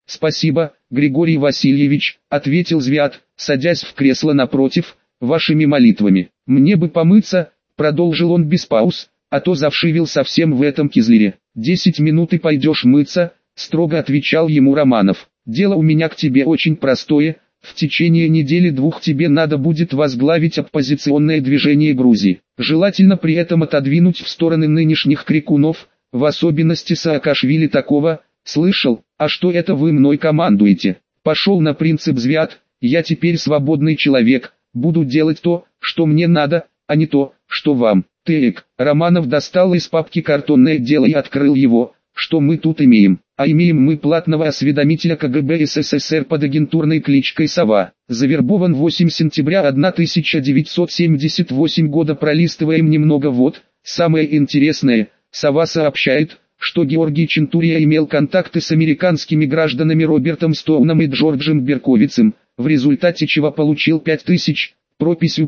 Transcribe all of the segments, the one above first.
«Спасибо, Григорий Васильевич», — ответил Звят, садясь в кресло напротив, — «вашими молитвами. Мне бы помыться», — продолжил он без пауз, — «а то завшивел совсем в этом кизлере». 10 минут и пойдешь мыться, — строго отвечал ему Романов. «Дело у меня к тебе очень простое. В течение недели-двух тебе надо будет возглавить оппозиционное движение Грузии. Желательно при этом отодвинуть в стороны нынешних крикунов, в особенности Саакашвили такого. Слышал, а что это вы мной командуете? Пошел на принцип Звят, я теперь свободный человек, буду делать то, что мне надо, а не то, что вам». «Так», Романов достал из папки картонное дело и открыл его. «Что мы тут имеем?» «А имеем мы платного осведомителя КГБ СССР под агентурной кличкой Сова. Завербован 8 сентября 1978 года. Пролистываем немного. Вот, самое интересное, Сова сообщает, что Георгий Чентурия имел контакты с американскими гражданами Робертом Стоуном и Джорджем Берковицем, в результате чего получил 5000, прописью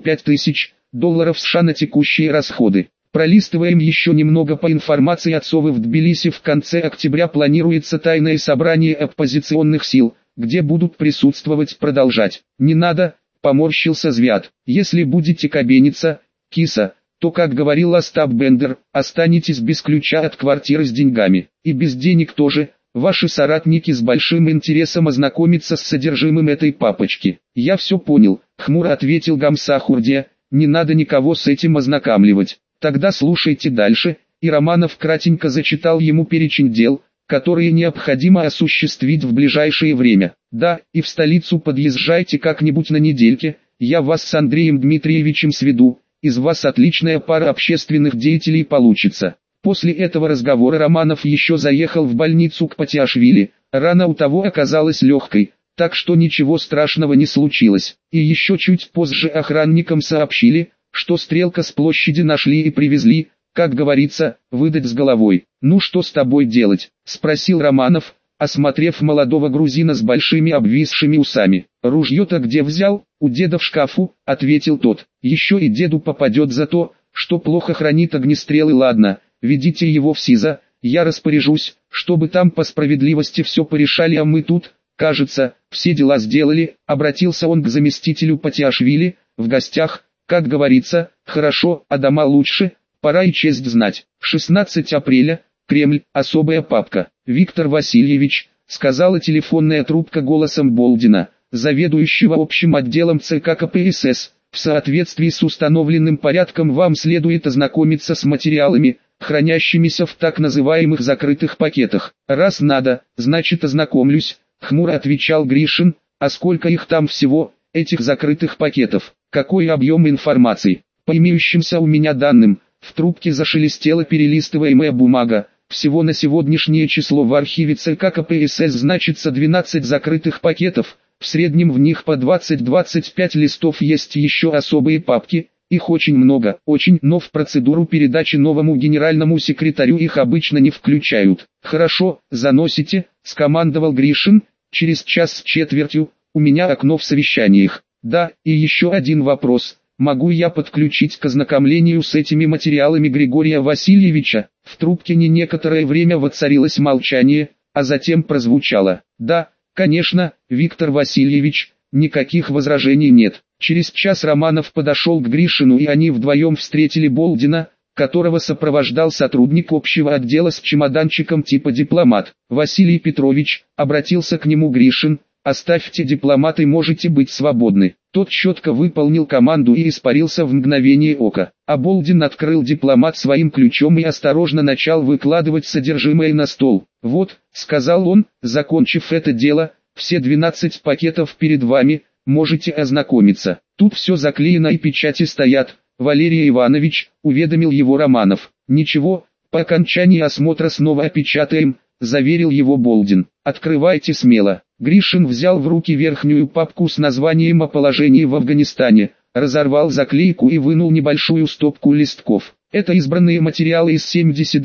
$5000 США на текущие расходы». Пролистываем еще немного. По информации от Совы, в Тбилиси в конце октября планируется тайное собрание оппозиционных сил, где будут присутствовать. Продолжать не надо, поморщился Звят. «Если будете кабениться, киса, то, как говорил Остап Бендер, останетесь без ключа от квартиры с деньгами. И без денег тоже. Ваши соратники с большим интересом ознакомятся с содержимым этой папочки». «Я все понял», — хмуро ответил Гамсахурдия, — «не надо никого с этим ознакомливать». «Тогда слушайте дальше», и Романов кратенько зачитал ему перечень дел, которые необходимо осуществить в ближайшее время. «Да, и в столицу подъезжайте как-нибудь на недельке, я вас с Андреем Дмитриевичем сведу, из вас отличная пара общественных деятелей получится». После этого разговора Романов еще заехал в больницу к Патиашвили. Рана у того оказалась легкой, так что ничего страшного не случилось. И еще чуть позже охранникам сообщили, что Стрелка с площади нашли и привезли, как говорится, выдать с головой. «Ну что с тобой делать?» — спросил Романов, осмотрев молодого грузина с большими обвисшими усами. «Ружье-то где взял?» «У деда в шкафу», — ответил тот. «Еще и деду попадет за то, что плохо хранит огнестрелы. Ладно, ведите его в СИЗО, я распоряжусь, чтобы там по справедливости все порешали, а мы тут, кажется, все дела сделали». Обратился он к заместителю Патиашвили: «В гостях, как говорится, хорошо, а дома лучше, пора и честь знать». 16 апреля, Кремль, особая папка. «Виктор Васильевич», — сказала телефонная трубка голосом Болдина, заведующего общим отделом ЦК КПСС, «в соответствии с установленным порядком вам следует ознакомиться с материалами, хранящимися в так называемых закрытых пакетах». «Раз надо, значит ознакомлюсь», — хмуро отвечал Гришин. «А сколько их там всего, этих закрытых пакетов? Какой объем информации?» «По имеющимся у меня данным», — в трубке зашелестела перелистываемая бумага, «всего на сегодняшнее число в архиве ЦК КПСС значится 12 закрытых пакетов, в среднем в них по 20-25 листов. Есть еще особые папки, их очень много, очень, но в процедуру передачи новому генеральному секретарю их обычно не включают». «Хорошо, заносите», — скомандовал Гришин. «Через час с четвертью, у меня окно в совещаниях». «Да, и еще один вопрос. Могу я подключить к ознакомлению с этими материалами Григория Васильевича?» В трубке некоторое время воцарилось молчание, а затем прозвучало: «Да, конечно, Виктор Васильевич, никаких возражений нет». Через час Романов подошел к Гришину, и они вдвоем встретили Болдина, которого сопровождал сотрудник общего отдела с чемоданчиком типа дипломат. «Василий Петрович», — обратился к нему Гришин, — «оставьте дипломат и можете быть свободны». Тот четко выполнил команду и испарился в мгновение ока. А Болдин открыл дипломат своим ключом и осторожно начал выкладывать содержимое на стол. «Вот», — сказал он, закончив это дело, — «все 12 пакетов перед вами, можете ознакомиться. Тут все заклеено и печати стоят, Валерий Иванович», — уведомил его Романов. «Ничего, по окончании осмотра снова опечатаем», — заверил его Болдин. «Открывайте смело». Гришин взял в руки верхнюю папку с названием «О положении в Афганистане», разорвал заклейку и вынул небольшую стопку листков. «Это избранные материалы из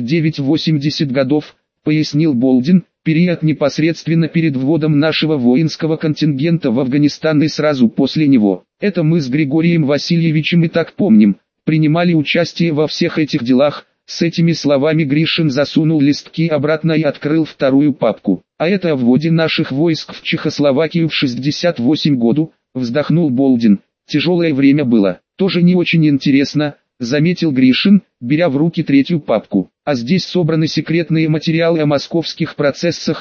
79-80 годов», — пояснил Болдин, «период непосредственно перед вводом нашего воинского контингента в Афганистан и сразу после него. Это мы с Григорием Васильевичем и так помним, принимали участие во всех этих делах, С этими словами Гришин засунул листки обратно и открыл вторую папку. А это о вводе наших войск в Чехословакию в 68 году, вздохнул Болдин. Тяжелое время было. Тоже не очень интересно, заметил Гришин, беря в руки третью папку. А здесь собраны секретные материалы о московских процессах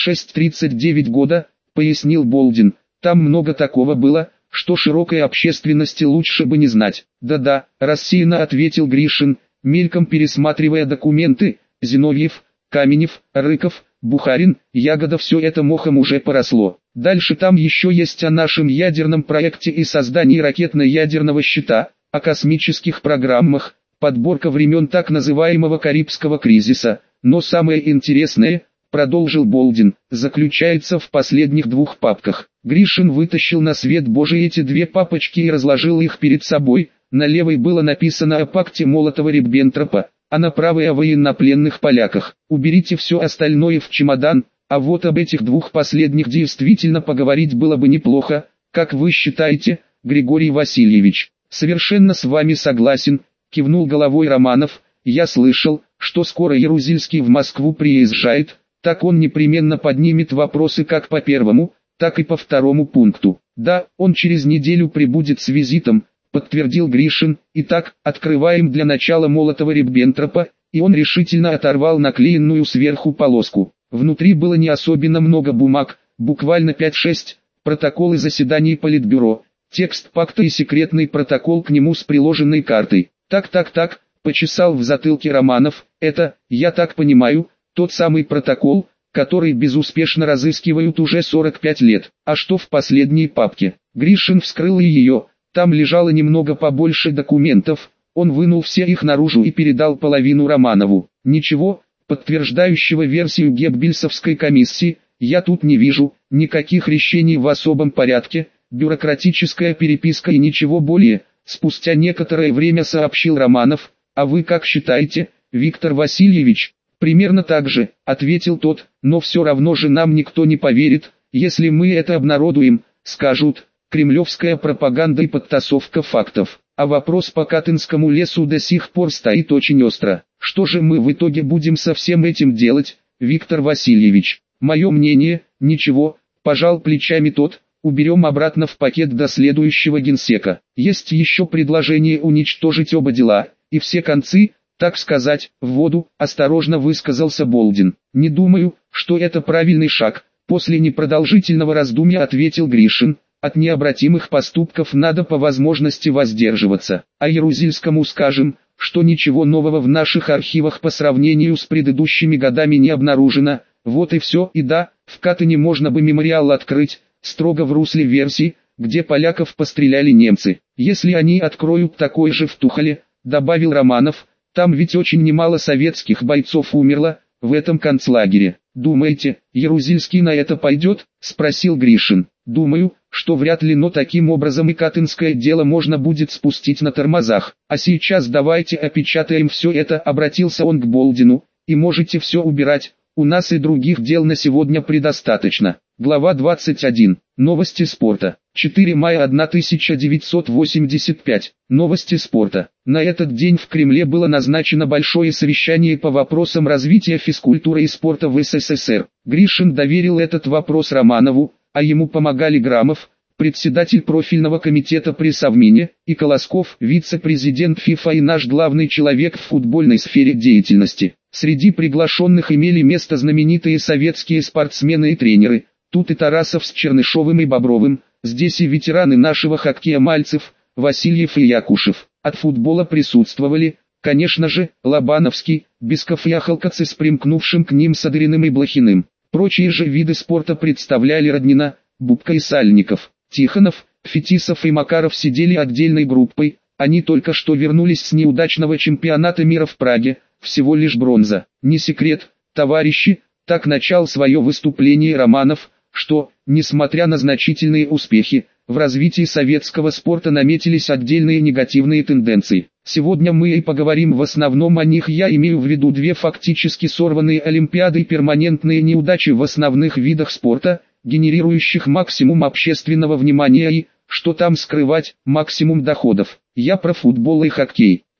36-39 года, пояснил Болдин. Там много такого было, что широкой общественности лучше бы не знать. Да-да, рассеянно ответил Гришин, мельком пересматривая документы. Зиновьев, Каменев, Рыков, Бухарин, Ягода, все это мохом уже поросло. Дальше там еще есть о нашем ядерном проекте и создании ракетно-ядерного щита, о космических программах, подборка времен так называемого Карибского кризиса. Но самое интересное, продолжил Болдин, заключается в последних двух папках. Гришин вытащил на свет Божий эти две папочки и разложил их перед собой. На левой было написано о пакте Молотова-Риббентропа, а на правой о военнопленных поляках. Уберите все остальное в чемодан, а вот об этих двух последних действительно поговорить было бы неплохо. Как вы считаете, Григорий Васильевич? Совершенно с вами согласен, кивнул головой Романов. Я слышал, что скоро Ярузельский в Москву приезжает, так он непременно поднимет вопросы как по первому, так и по второму пункту. Да, он через неделю прибудет с визитом, подтвердил Гришин. Итак, открываем для начала Молотова-Риббентропа, и он решительно оторвал наклеенную сверху полоску. Внутри было не особенно много бумаг, буквально 5-6, протоколы заседаний Политбюро, текст пакта и секретный протокол к нему с приложенной картой. Так, почесал в затылке Романов, это, я так понимаю, тот самый протокол, который безуспешно разыскивают уже 45 лет. А что в последней папке? Гришин вскрыл ее. Там лежало немного побольше документов, он вынул все их наружу и передал половину Романову. Ничего, подтверждающего версию Геббельсовской комиссии, я тут не вижу, никаких решений в особом порядке, бюрократическая переписка и ничего более. Спустя некоторое время сообщил Романов. А вы как считаете, Виктор Васильевич? Примерно так же, ответил тот, но все равно же нам никто не поверит, если мы это обнародуем, скажут, кремлевская пропаганда и подтасовка фактов. А вопрос по Катынскому лесу до сих пор стоит очень остро. Что же мы в итоге будем со всем этим делать, Виктор Васильевич? Мое мнение, ничего, пожал плечами тот, уберем обратно в пакет до следующего генсека. Есть еще предложение уничтожить оба дела, и все концы, так сказать, в воду, осторожно высказался Болдин. Не думаю, что это правильный шаг, после непродолжительного раздумья ответил Гришин. От необратимых поступков надо по возможности воздерживаться. А Ярузельскому скажем, что ничего нового в наших архивах по сравнению с предыдущими годами не обнаружено. Вот и все. И да, в Катыни можно бы мемориал открыть, строго в русле версии, где поляков постреляли немцы. Если они откроют такой же в Тухоле, добавил Романов, там ведь очень немало советских бойцов умерло, в этом концлагере. Думаете, Ярузельский на это пойдет? Спросил Гришин. Думаю, что вряд ли, но таким образом и катынское дело можно будет спустить на тормозах. А сейчас давайте опечатаем все это, обратился он к Болдину, и можете все убирать, у нас и других дел на сегодня предостаточно. Глава 21. Новости спорта. 4 мая 1985. Новости спорта. На этот день в Кремле было назначено большое совещание по вопросам развития физкультуры и спорта в СССР. Гришин доверил этот вопрос Романову, а ему помогали Грамов, председатель профильного комитета при Совмине, и Колосков, вице-президент ФИФА и наш главный человек в футбольной сфере деятельности. Среди приглашенных имели место знаменитые советские спортсмены и тренеры. Тут и Тарасов с Чернышовым и Бобровым, здесь и ветераны нашего хоккея Мальцев, Васильев и Якушев. От футбола присутствовали, конечно же, Лобановский, Бесков и Ахалкацы с примкнувшим к ним Садыриным и Блохиным. Прочие же виды спорта представляли Роднина, Бубка и Сальников. Тихонов, Фетисов и Макаров сидели отдельной группой, они только что вернулись с неудачного чемпионата мира в Праге, всего лишь бронза. Не секрет, товарищи, так начал свое выступление Романов, что, несмотря на значительные успехи, в развитии советского спорта наметились отдельные негативные тенденции. Сегодня мы и поговорим в основном о них. Я имею в виду две фактически сорванные олимпиады и перманентные неудачи в основных видах спорта, генерирующих максимум общественного внимания и, что там скрывать, максимум доходов. Я про футбол и хоккей.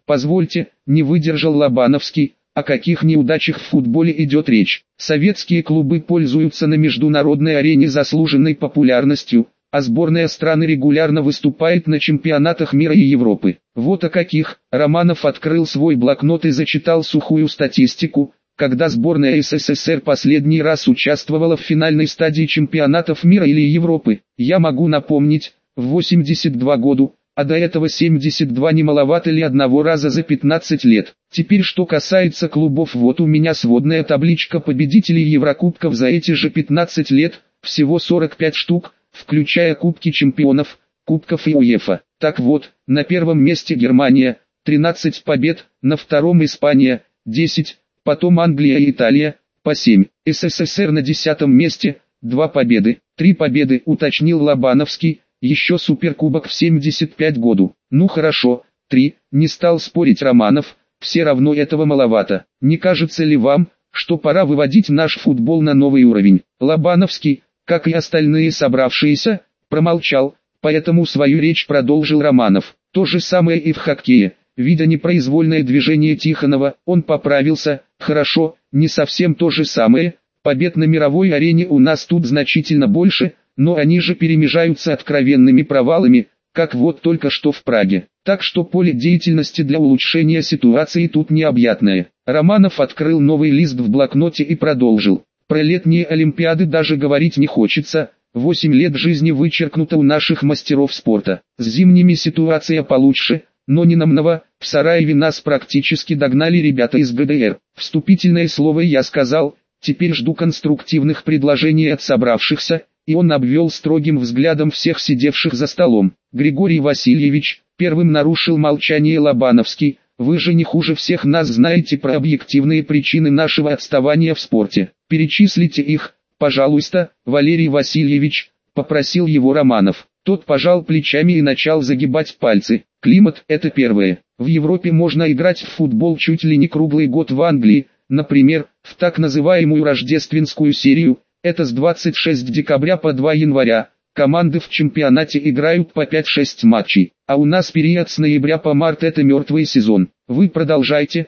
Позвольте, не выдержал Лобановский, о каких неудачах в футболе идет речь. Советские клубы пользуются на международной арене заслуженной популярностью, а сборная страны регулярно выступает на чемпионатах мира и Европы. Вот о каких. Романов открыл свой блокнот и зачитал сухую статистику, когда сборная СССР последний раз участвовала в финальной стадии чемпионатов мира или Европы. Я могу напомнить, в 82 году, а до этого 72 не маловато ли одного раза за 15 лет. Теперь что касается клубов, вот у меня сводная табличка победителей Еврокубков за эти же 15 лет, всего 45 штук, включая Кубки Чемпионов, Кубков и УЕФА. Так вот, на первом месте Германия, 13 побед, на втором Испания, 10, потом Англия и Италия, по 7. СССР на 10-м месте, 2 победы, 3 победы, уточнил Лобановский, еще суперкубок в 75 году. Ну хорошо, 3, не стал спорить Романов, все равно этого маловато. Не кажется ли вам, что пора выводить наш футбол на новый уровень? Лобановский, как и остальные собравшиеся, промолчал, поэтому свою речь продолжил Романов. То же самое и в хоккее. Видя непроизвольное движение Тихонова, он поправился. Хорошо, не совсем то же самое. Побед на мировой арене у нас тут значительно больше, но они же перемежаются откровенными провалами, как вот только что в Праге. Так что поле деятельности для улучшения ситуации тут необъятное. Романов открыл новый лист в блокноте и продолжил. Про летние Олимпиады даже говорить не хочется. 8 лет жизни вычеркнуто у наших мастеров спорта. С зимними ситуация получше, но не намного. В Сараеве нас практически догнали ребята из ГДР. Вступительное слово я сказал, теперь жду конструктивных предложений от собравшихся, и он обвел строгим взглядом всех сидевших за столом. Григорий Васильевич, первым нарушил молчание Лобановский, вы же не хуже всех нас знаете про объективные причины нашего отставания в спорте. Перечислите их, пожалуйста, Валерий Васильевич, попросил его Романов. Тот пожал плечами и начал загибать пальцы. Климат – это первое. В Европе можно играть в футбол чуть ли не круглый год, в Англии, например, в так называемую рождественскую серию, это с 26 декабря по 2 января. Команды в чемпионате играют по 5-6 матчей, а у нас период с ноября по март, это мертвый сезон. Вы продолжайте,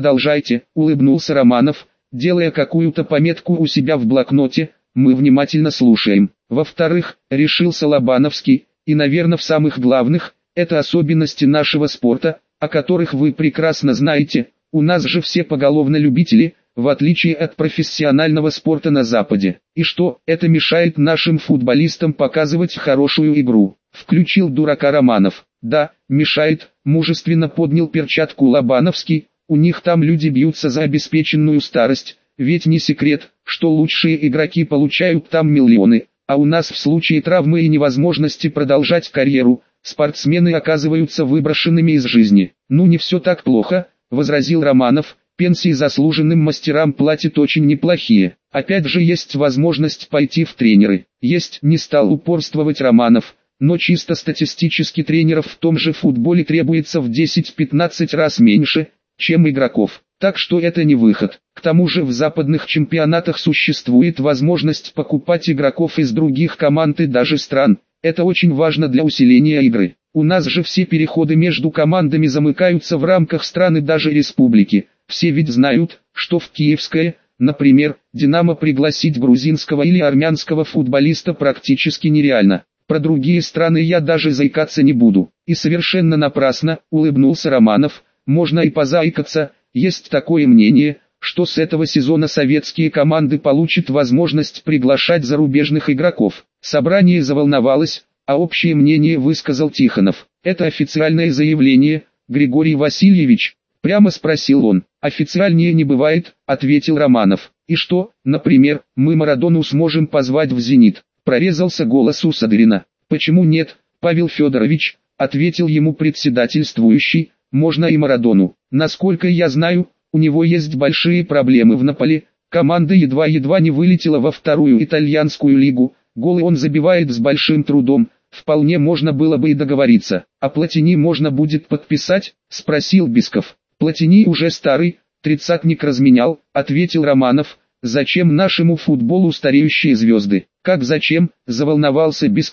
улыбнулся Романов, делая какую-то пометку у себя в блокноте, мы внимательно слушаем. Во-вторых, решился Лобановский, и, наверное, в самых главных, это особенности нашего спорта, о которых вы прекрасно знаете, у нас же все поголовно любители, в отличие от профессионального спорта на Западе. И что, это мешает нашим футболистам показывать хорошую игру? Включил дурака Романов. Да, мешает, мужественно поднял перчатку Лобановский, у них там люди бьются за обеспеченную старость, ведь не секрет, что лучшие игроки получают там миллионы, а у нас в случае травмы и невозможности продолжать карьеру, спортсмены оказываются выброшенными из жизни. Ну не все так плохо, возразил Романов. Пенсии заслуженным мастерам платят очень неплохие. Опять же есть возможность пойти в тренеры. Есть, не стал упорствовать Романов, но чисто статистически тренеров в том же футболе требуется в 10-15 раз меньше, чем игроков. Так что это не выход. К тому же в западных чемпионатах существует возможность покупать игроков из других команд и даже стран. Это очень важно для усиления игры. У нас же все переходы между командами замыкаются в рамках страны, даже республики. Все ведь знают, что в Киевское, например, «Динамо» пригласить грузинского или армянского футболиста практически нереально. Про другие страны я даже заикаться не буду. И совершенно напрасно, улыбнулся Романов, можно и позаикаться. Есть такое мнение, что с этого сезона советские команды получат возможность приглашать зарубежных игроков. Собрание заволновалось, а общее мнение высказал Тихонов. Это официальное заявление, Григорий Васильевич? Прямо спросил он. Официальнее не бывает, ответил Романов. И что, например, мы Марадону сможем позвать в «Зенит»? Прорезался голос у Садырина. Почему нет, Павел Федорович, ответил ему председательствующий, можно и Марадону. Насколько я знаю, у него есть большие проблемы в Наполе, команда едва-едва не вылетела во вторую итальянскую лигу, голы он забивает с большим трудом, вполне можно было бы и договориться. А Платини можно будет подписать, спросил Бисков. Платини уже старый, тридцатник разменял, ответил Романов. Зачем нашему футболу стареющие звезды? Как зачем, заволновался Бисков.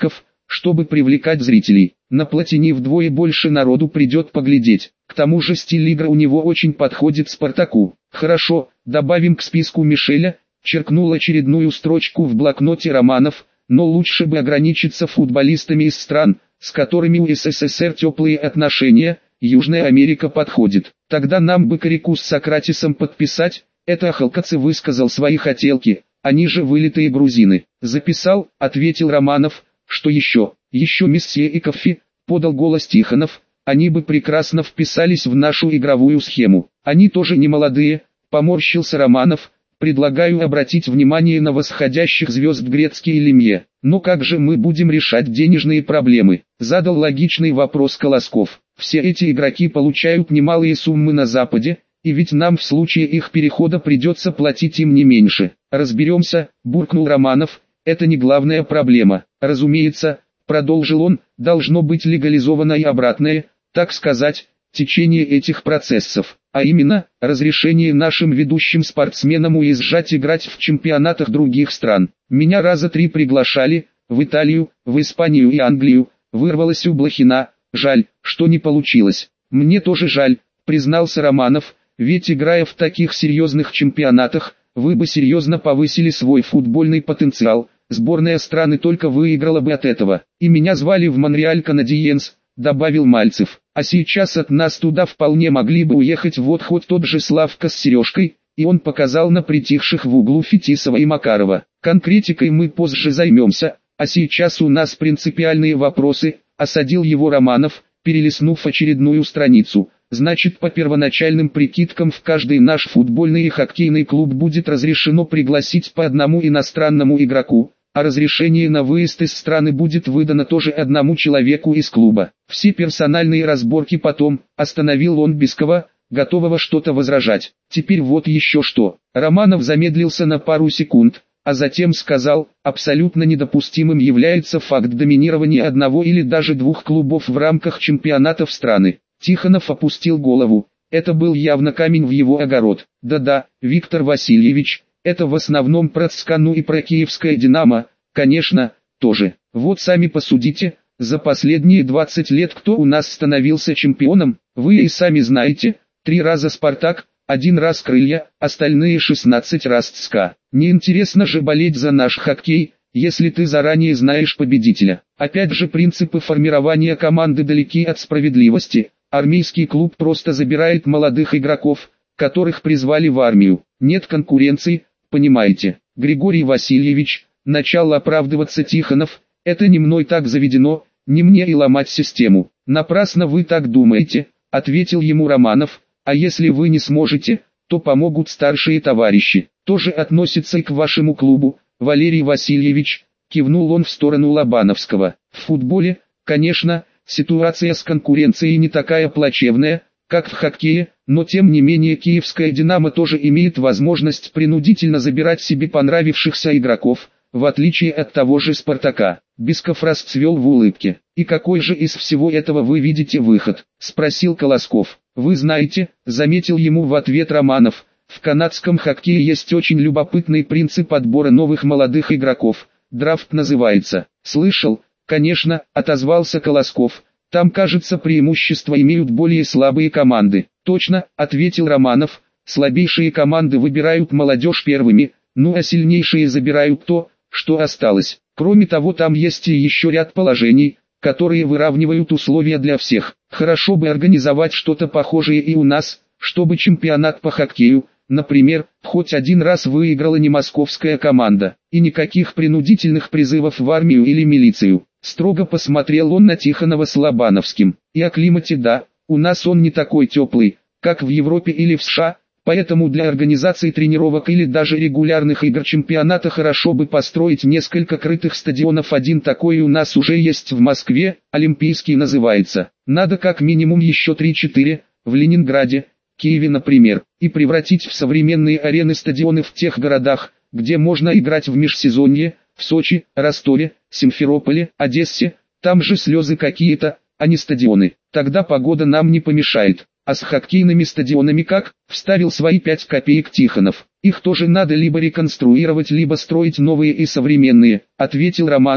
чтобы привлекать зрителей. На плотине вдвое больше народу придет поглядеть. К тому же стиль игры у него очень подходит Спартаку. Хорошо, добавим к списку Мишеля, черкнул очередную строчку в блокноте Романов, но лучше бы ограничиться футболистами из стран, с которыми у СССР теплые отношения. Южная Америка подходит. Тогда нам бы Корику с Сократисом подписать. Это Ахалкадзе высказал свои хотелки, они же вылитые грузины. Записал, ответил Романов. Что еще? Еще Мессия и Каффи, подал голос Тихонов. Они бы прекрасно вписались в нашу игровую схему. Они тоже не молодые, поморщился Романов. Предлагаю обратить внимание на восходящих звезд Грецкий и Лемье. Но как же мы будем решать денежные проблемы? Задал логичный вопрос Колосков. Все эти игроки получают немалые суммы на Западе, и ведь нам в случае их перехода придется платить им не меньше. Разберемся, буркнул Романов, это не главная проблема. Разумеется, продолжил он, должно быть легализовано и обратное, так сказать, течение этих процессов. А именно, разрешение нашим ведущим спортсменам уезжать играть в чемпионатах других стран. Меня раза 3 приглашали, в Италию, в Испанию и Англию, вырвалось у Блохина, жаль, что не получилось. Мне тоже жаль, признался Романов, ведь играя в таких серьезных чемпионатах, вы бы серьезно повысили свой футбольный потенциал, сборная страны только выиграла бы от этого. И меня звали в Монреаль Канадиенс, добавил Мальцев. А сейчас от нас туда вполне могли бы уехать вот хоть тот же Славка с Сережкой, и он показал на притихших в углу Фетисова и Макарова. Конкретикой мы позже займемся, а сейчас у нас принципиальные вопросы, осадил его Романов, перелистнув очередную страницу. Значит, по первоначальным прикидкам в каждый наш футбольный и хоккейный клуб будет разрешено пригласить по одному иностранному игроку, а разрешение на выезд из страны будет выдано тоже одному человеку из клуба. Все персональные разборки потом, остановил он Бескова, готового что-то возражать. Теперь вот еще что. Романов замедлился на пару секунд, а затем сказал, абсолютно недопустимым является факт доминирования одного или даже двух клубов в рамках чемпионатов страны. Тихонов опустил голову, это был явно камень в его огород. Да-да, Виктор Васильевич, это в основном про ЦСКА и про Киевское Динамо, конечно, тоже. Вот сами посудите, за последние 20 лет кто у нас становился чемпионом, вы и сами знаете, 3 раза Спартак, 1 раз Крылья, остальные 16 раз ЦСКА. Неинтересно же болеть за наш хоккей, если ты заранее знаешь победителя. Опять же принципы формирования команды далеки от справедливости. Армейский клуб просто забирает молодых игроков, которых призвали в армию. Нет конкуренции, понимаете. Григорий Васильевич, начал оправдываться Тихонов, это не мной так заведено, не мне и ломать систему. Напрасно вы так думаете, ответил ему Романов, а если вы не сможете, то помогут старшие товарищи. Тоже относится и к вашему клубу, Валерий Васильевич, кивнул он в сторону Лобановского. В футболе, конечно, ситуация с конкуренцией не такая плачевная, как в хоккее, но тем не менее Киевская Динамо тоже имеет возможность принудительно забирать себе понравившихся игроков, в отличие от того же Спартака. Бесков расцвел в улыбке. «И какой же из всего этого вы видите выход?» – спросил Колосков. «Вы знаете», – заметил ему в ответ Романов, в канадском хоккее есть очень любопытный принцип отбора новых молодых игроков, драфт называется. «Слышал?» «Конечно», — отозвался Колосков, — «там, кажется, преимущество имеют более слабые команды». «Точно», — ответил Романов, — «слабейшие команды выбирают молодежь первыми, ну а сильнейшие забирают то, что осталось. Кроме того, там есть и еще ряд положений, которые выравнивают условия для всех. Хорошо бы организовать что-то похожее и у нас, чтобы чемпионат по хоккею, например, хоть один раз выиграла не московская команда, и никаких принудительных призывов в армию или милицию». Строго посмотрел он на Тихонова с Лобановским. «И о климате да, у нас он не такой теплый, как в Европе или в США, поэтому для организации тренировок или даже регулярных игр чемпионата хорошо бы построить несколько крытых стадионов. Один такой у нас уже есть в Москве, Олимпийский называется. Надо как минимум еще 3-4, в Ленинграде, Киеве, например, и превратить в современные арены стадионы в тех городах, где можно играть в межсезонье, в Сочи, Ростове, Симферополе, Одессе, там же слезы какие-то, а не стадионы. Тогда погода нам не помешает. А с хоккейными стадионами как?» — вставил свои 5 копеек Тихонов. «Их тоже надо либо реконструировать, либо строить новые и современные», — ответил Романов.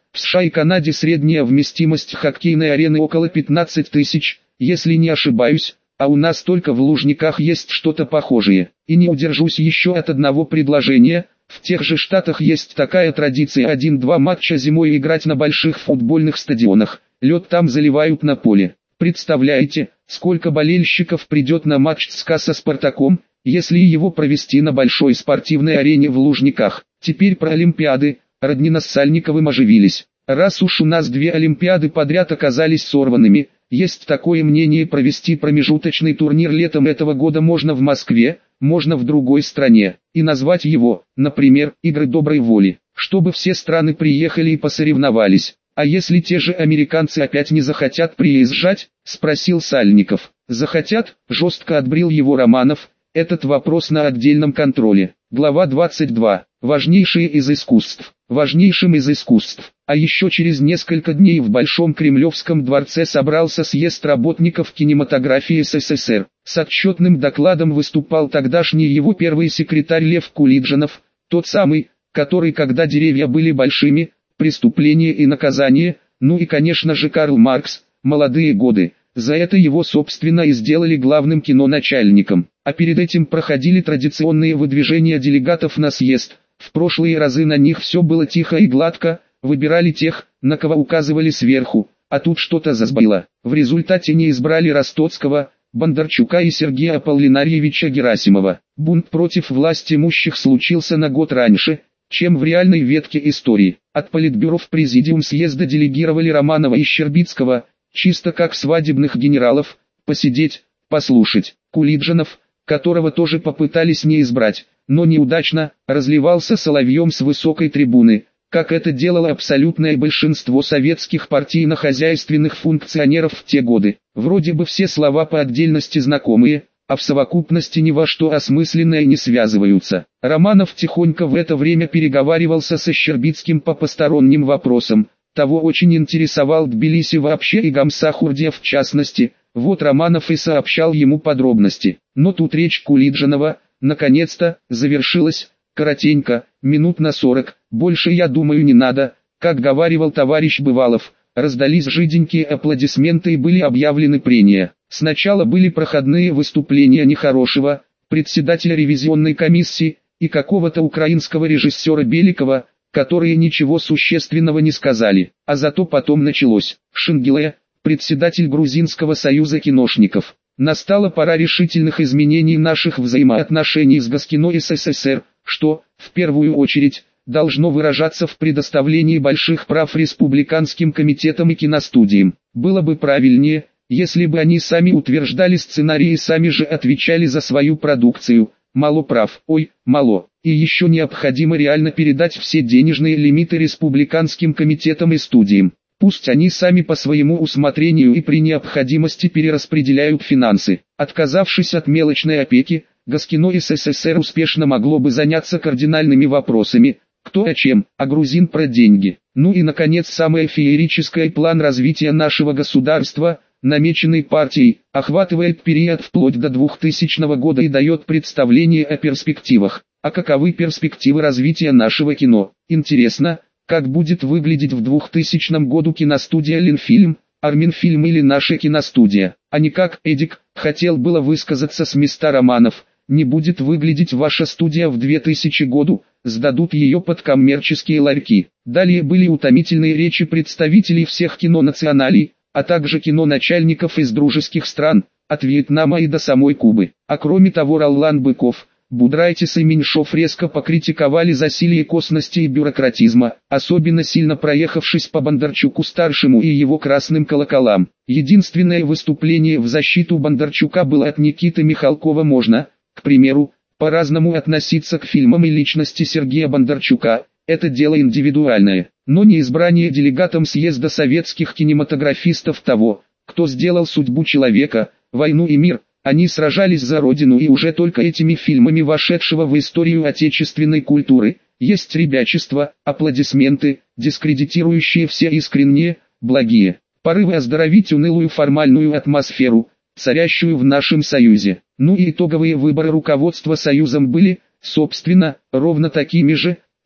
В США и Канаде средняя вместимость хоккейной арены около 15 тысяч, если не ошибаюсь, а у нас только в Лужниках есть что-то похожее. И не удержусь еще от одного предложения. В тех же штатах есть такая традиция 1-2 матча зимой играть на больших футбольных стадионах. Лед там заливают на поле. Представляете, сколько болельщиков придет на матч ЦСКА со Спартаком, если его провести на большой спортивной арене в Лужниках? Теперь про Олимпиады. Роднина с Сальниковым оживились. Раз уж у нас 2 Олимпиады подряд оказались сорванными, есть такое мнение, провести промежуточный турнир летом этого года можно в Москве, можно в другой стране, и назвать его, например, «Игры доброй воли», чтобы все страны приехали и посоревновались. «А если те же американцы опять не захотят приезжать?» – спросил Сальников. «Захотят?» – жестко отбрил его Романов. «Этот вопрос на отдельном контроле». Глава 22. Важнейшее из искусств. Важнейшим из искусств. А еще через несколько дней в Большом Кремлевском дворце собрался съезд работников кинематографии СССР. С отчетным докладом выступал тогдашний его первый секретарь Лев Кулиджанов, тот самый, который, когда деревья были большими, преступление и наказание, ну и конечно же Карл Маркс, молодые годы. За это его собственно и сделали главным киноначальником. А перед этим проходили традиционные выдвижения делегатов на съезд. В прошлые разы на них все было тихо и гладко, выбирали тех, на кого указывали сверху, а тут что-то засбоило. В результате не избрали Ростоцкого, Бондарчука и Сергея Аполлинарьевича Герасимова. Бунт против власти имущих случился на год раньше, чем в реальной ветке истории. От Политбюро в президиум съезда делегировали Романова и Щербицкого, чисто как свадебных генералов, посидеть, послушать. Кулиджанов, которого тоже попытались не избрать, но неудачно, разливался соловьем с высокой трибуны, как это делало абсолютное большинство советских партийно-хозяйственных функционеров в те годы. Вроде бы все слова по отдельности знакомые, а в совокупности ни во что осмысленное не связываются. Романов тихонько в это время переговаривался со Щербицким по посторонним вопросам. Того очень интересовал Тбилиси вообще и Гамсахурдия в частности. Вот Романов и сообщал ему подробности. Но тут речь Кулиджанова, наконец-то, завершилась, коротенько, минут на 40, больше я думаю не надо, как говаривал товарищ Бывалов, раздались жиденькие аплодисменты и были объявлены прения. Сначала были проходные выступления нехорошего, председателя ревизионной комиссии, и какого-то украинского режиссера Беликова, которые ничего существенного не сказали, а зато потом началось. Шенгеле, председатель Грузинского союза киношников. Настала пора решительных изменений наших взаимоотношений с Госкино и СССР, что, в первую очередь, должно выражаться в предоставлении больших прав республиканским комитетам и киностудиям. Было бы правильнее, если бы они сами утверждали сценарии и сами же отвечали за свою продукцию. Мало прав, мало. И еще необходимо реально передать все денежные лимиты республиканским комитетам и студиям. Пусть они сами по своему усмотрению и при необходимости перераспределяют финансы. Отказавшись от мелочной опеки, Госкино и СССР успешно могло бы заняться кардинальными вопросами, кто о чем, а грузин про деньги. Ну и наконец самое феерическое: план развития нашего государства, намеченный партией, охватывает период вплоть до 2000 года и дает представление о перспективах. А каковы перспективы развития нашего кино? Интересно, как будет выглядеть в 2000 году киностудия Ленфильм, Арминфильм или наша киностудия? А не как Эдик, хотел было высказаться с места Романов, не будет выглядеть ваша студия в 2000 году, сдадут ее под коммерческие ларьки. Далее были утомительные речи представителей всех кинонационалей, а также киноначальников из дружеских стран, от Вьетнама и до самой Кубы. А кроме того Роллан Быков, Будрайтис и Меньшов резко покритиковали засилие косности и бюрократизма, особенно сильно проехавшись по Бондарчуку-старшему и его красным колоколам. Единственное выступление в защиту Бондарчука было от Никиты Михалкова. Можно, к примеру, по-разному относиться к фильмам и личности Сергея Бондарчука, это дело индивидуальное, но не избрание делегатом съезда советских кинематографистов того, кто сделал судьбу человека, войну и мир. Они сражались за родину, и уже только этими фильмами вошедшего в историю отечественной культуры, есть ребячество, аплодисменты, дискредитирующие все искренние, благие порывы оздоровить унылую формальную атмосферу, царящую в нашем союзе. Ну и итоговые выборы руководства союзом были, собственно, ровно такими же,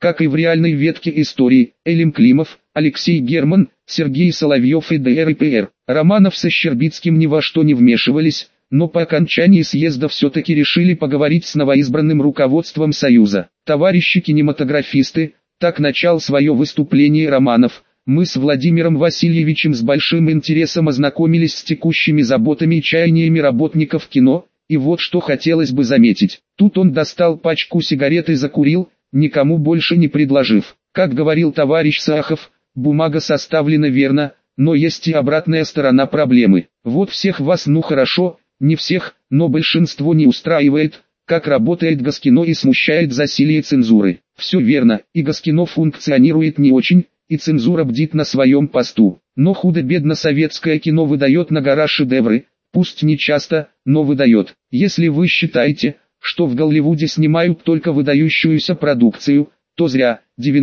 как и в реальной ветке истории, Элим Климов, Алексей Герман, Сергей Соловьев и ДР и ПР. Романов со Щербицким ни во что не вмешивались, но по окончании съезда все-таки решили поговорить с новоизбранным руководством Союза. Товарищи кинематографисты, так начал свое выступление Романов. Мы с Владимиром Васильевичем с большим интересом ознакомились с текущими заботами и чаяниями работников кино, и вот что хотелось бы заметить. Тут он достал пачку сигарет и закурил, никому больше не предложив. Как говорил товарищ Сахов, бумага составлена верно, но есть и обратная сторона проблемы. Вот всех вас хорошо, не всех, но большинство не устраивает, как работает Госкино и смущает засилье цензуры. Все верно, и Госкино функционирует не очень, и цензура бдит на своем посту. Но худо-бедно советское кино выдает на гора шедевры, пусть не часто, но выдает. Если вы считаете, что в Голливуде снимают только выдающуюся продукцию, то зря,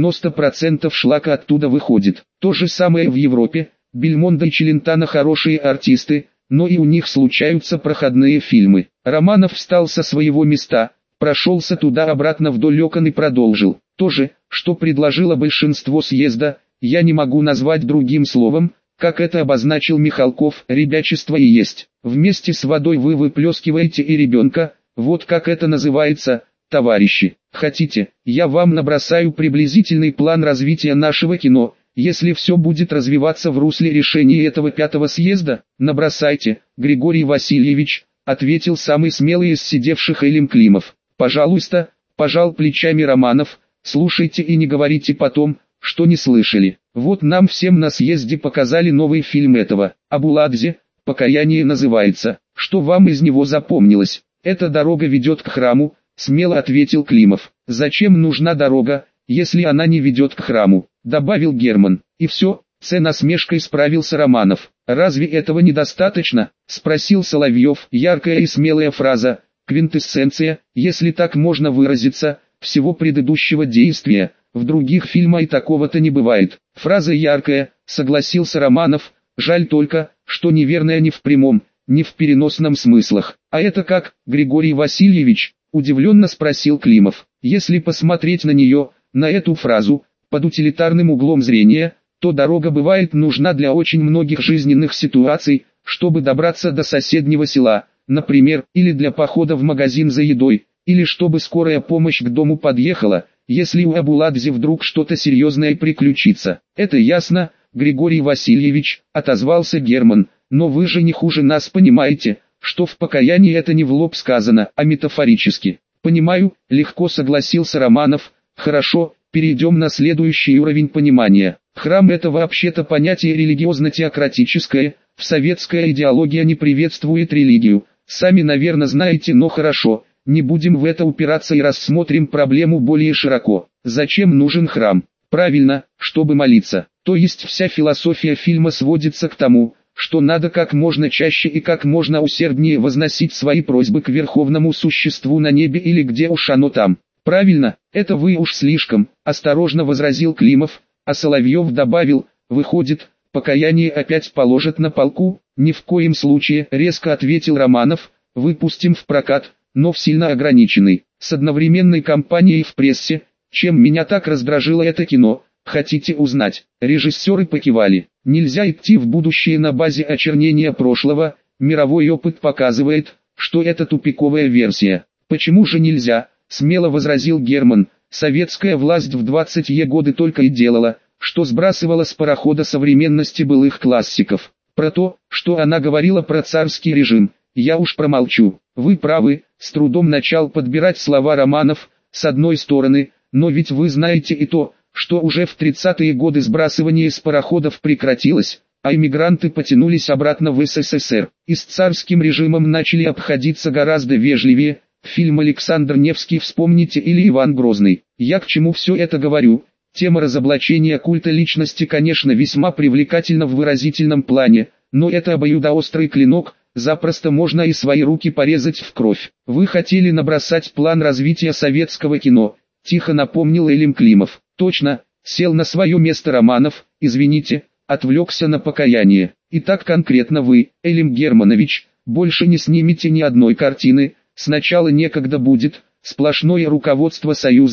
90% шлака оттуда выходит. То же самое в Европе, Бельмондо и Челентано хорошие артисты, но и у них случаются проходные фильмы. Романов встал со своего места, прошелся туда-обратно вдоль окон и продолжил. То же, что предложило большинство съезда, я не могу назвать другим словом, как это обозначил Михалков, ребячество и есть. Вместе с водой вы выплескиваете и ребенка, вот как это называется, товарищи. Хотите, я вам набросаю приблизительный план развития нашего кино, если все будет развиваться в русле решения этого 5-го съезда? Набросайте, Григорий Васильевич, ответил самый смелый из сидевших Элим Климов. Пожалуйста, пожал плечами Романов, слушайте и не говорите потом, что не слышали. Вот нам всем на съезде показали новый фильм этого, Абуладзе, «Покаяние» называется. Что вам из него запомнилось? Эта дорога ведет к храму, смело ответил Климов. Зачем нужна дорога, если она не ведет к храму? Добавил Герман. И все, с насмешкой справился Романов. Разве этого недостаточно? Спросил Соловьев. Яркая и смелая фраза, квинтэссенция, если так можно выразиться, всего предыдущего действия. В других фильмах и такого-то не бывает. Фраза яркая, согласился Романов, жаль только, что неверная ни в прямом, ни в переносном смыслах. А это как, Григорий Васильевич? Удивленно спросил Климов. Если посмотреть на нее, на эту фразу, под утилитарным углом зрения, то дорога бывает нужна для очень многих жизненных ситуаций, чтобы добраться до соседнего села, например, или для похода в магазин за едой, или чтобы скорая помощь к дому подъехала, если у Абуладзе вдруг что-то серьезное приключится. Это ясно, Григорий Васильевич, отозвался Герман, но вы же не хуже нас понимаете, что в покаянии это не в лоб сказано, а метафорически. Понимаю, легко согласился Романов. Хорошо, перейдем на следующий уровень понимания. Храм — это вообще-то понятие религиозно-теократическое, в советская идеология не приветствует религию. Сами, наверное, знаете, но хорошо, не будем в это упираться и рассмотрим проблему более широко. Зачем нужен храм? Правильно, чтобы молиться. То есть вся философия фильма сводится к тому, что надо как можно чаще и как можно усерднее возносить свои просьбы к верховному существу на небе или где уж оно там. Правильно, это вы уж слишком, осторожно возразил Климов, а Соловьев добавил, выходит, покаяние опять положат на полку? Ни в коем случае, резко ответил Романов, выпустим в прокат, но в сильно ограниченный, с одновременной кампанией в прессе. Чем меня так раздражило это кино, хотите узнать? Режиссеры покивали. Нельзя идти в будущее на базе очернения прошлого, мировой опыт показывает, что это тупиковая версия. Почему же нельзя? Смело возразил Герман. Советская власть в 20-е годы только и делала, что сбрасывала с парохода современности былых классиков. Про то, что она говорила про царский режим, я уж промолчу. Вы правы, с трудом начал подбирать слова Романов, с одной стороны, но ведь вы знаете и то, что уже в 30-е годы сбрасывание с пароходов прекратилось, а эмигранты потянулись обратно в СССР, и с царским режимом начали обходиться гораздо вежливее. Фильм «Александр Невский» вспомните или «Иван Грозный». Я к чему все это говорю? Тема разоблачения культа личности, конечно, весьма привлекательна в выразительном плане, но это обоюдоострый клинок, запросто можно и свои руки порезать в кровь. Вы хотели набросать план развития советского кино, тихо напомнил Элим Климов. Точно, сел на свое место Романов, извините, отвлекся на покаяние. Итак, конкретно вы, Элим Германович, больше не снимете ни одной картины, сначала некогда будет, сплошное руководство Союзом,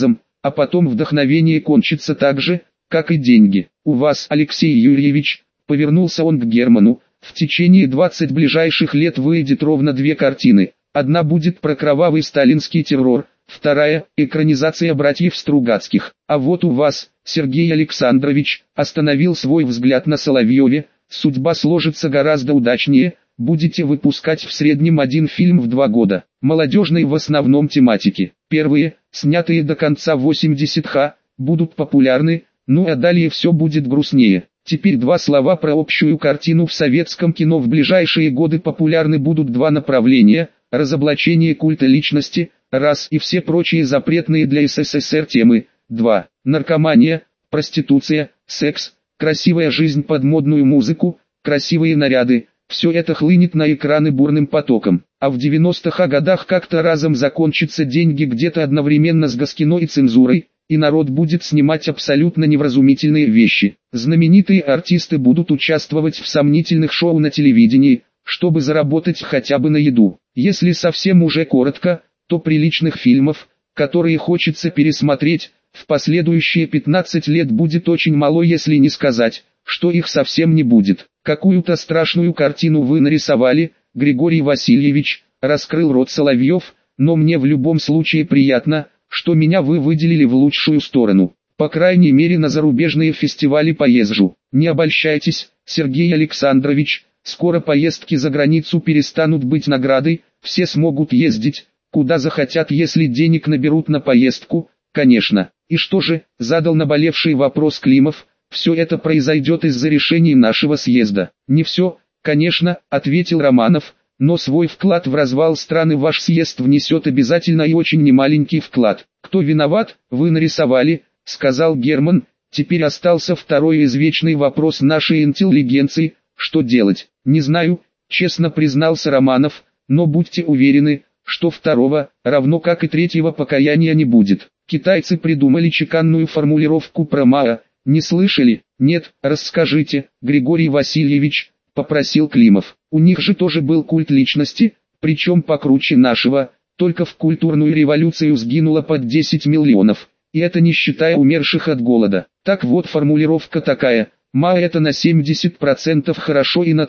а потом вдохновение кончится так же, как и деньги. У вас, Алексей Юрьевич, повернулся он к Герману, в течение 20 ближайших лет выйдет ровно 2 картины. Одна будет про кровавый сталинский террор, вторая – экранизация братьев Стругацких. А вот у вас, Сергей Александрович, остановил свой взгляд на Соловьеве, судьба сложится гораздо удачнее, будете выпускать в среднем 1 фильм в 2 года. Молодежные в основном тематики. Первые, снятые до конца 80-х, будут популярны, ну а далее все будет грустнее. Теперь 2 слова про общую картину. В советском кино в ближайшие годы популярны будут 2 направления: разоблачение культа личности, раз, и все прочие запретные для СССР темы, 2. Наркомания, проституция, секс, красивая жизнь под модную музыку, красивые наряды. Все это хлынет на экраны бурным потоком. А в 90-х годах как-то разом закончатся деньги где-то одновременно с Госкино и цензурой, и народ будет снимать абсолютно невразумительные вещи. Знаменитые артисты будут участвовать в сомнительных шоу на телевидении, чтобы заработать хотя бы на еду. Если совсем уже коротко, то приличных фильмов, которые хочется пересмотреть, в последующие 15 лет будет очень мало, если не сказать, что их совсем не будет. Какую-то страшную картину вы нарисовали, Григорий Васильевич, раскрыл рот Соловьев, но мне в любом случае приятно, что меня вы выделили в лучшую сторону. По крайней мере на зарубежные фестивали поезжу. Не обольщайтесь, Сергей Александрович, скоро поездки за границу перестанут быть наградой, все смогут ездить, куда захотят, если денег наберут на поездку, конечно. И что же, задал наболевший вопрос Климов, все это произойдет из-за решений нашего съезда. Не все, конечно, ответил Романов, но свой вклад в развал страны ваш съезд внесет обязательно, и очень немаленький вклад. Кто виноват, вы нарисовали, сказал Герман. Теперь остался второй извечный вопрос нашей интеллигенции: что делать? Не знаю, честно признался Романов, но будьте уверены, что второго, равно как и третьего покаяния не будет. Китайцы придумали чеканную формулировку про Мао. Не слышали? Нет, расскажите, Григорий Васильевич, попросил Климов. У них же тоже был культ личности, причем покруче нашего, только в культурную революцию сгинуло под 10 миллионов, и это не считая умерших от голода. Так вот, формулировка такая: Мао это на 70% хорошо и на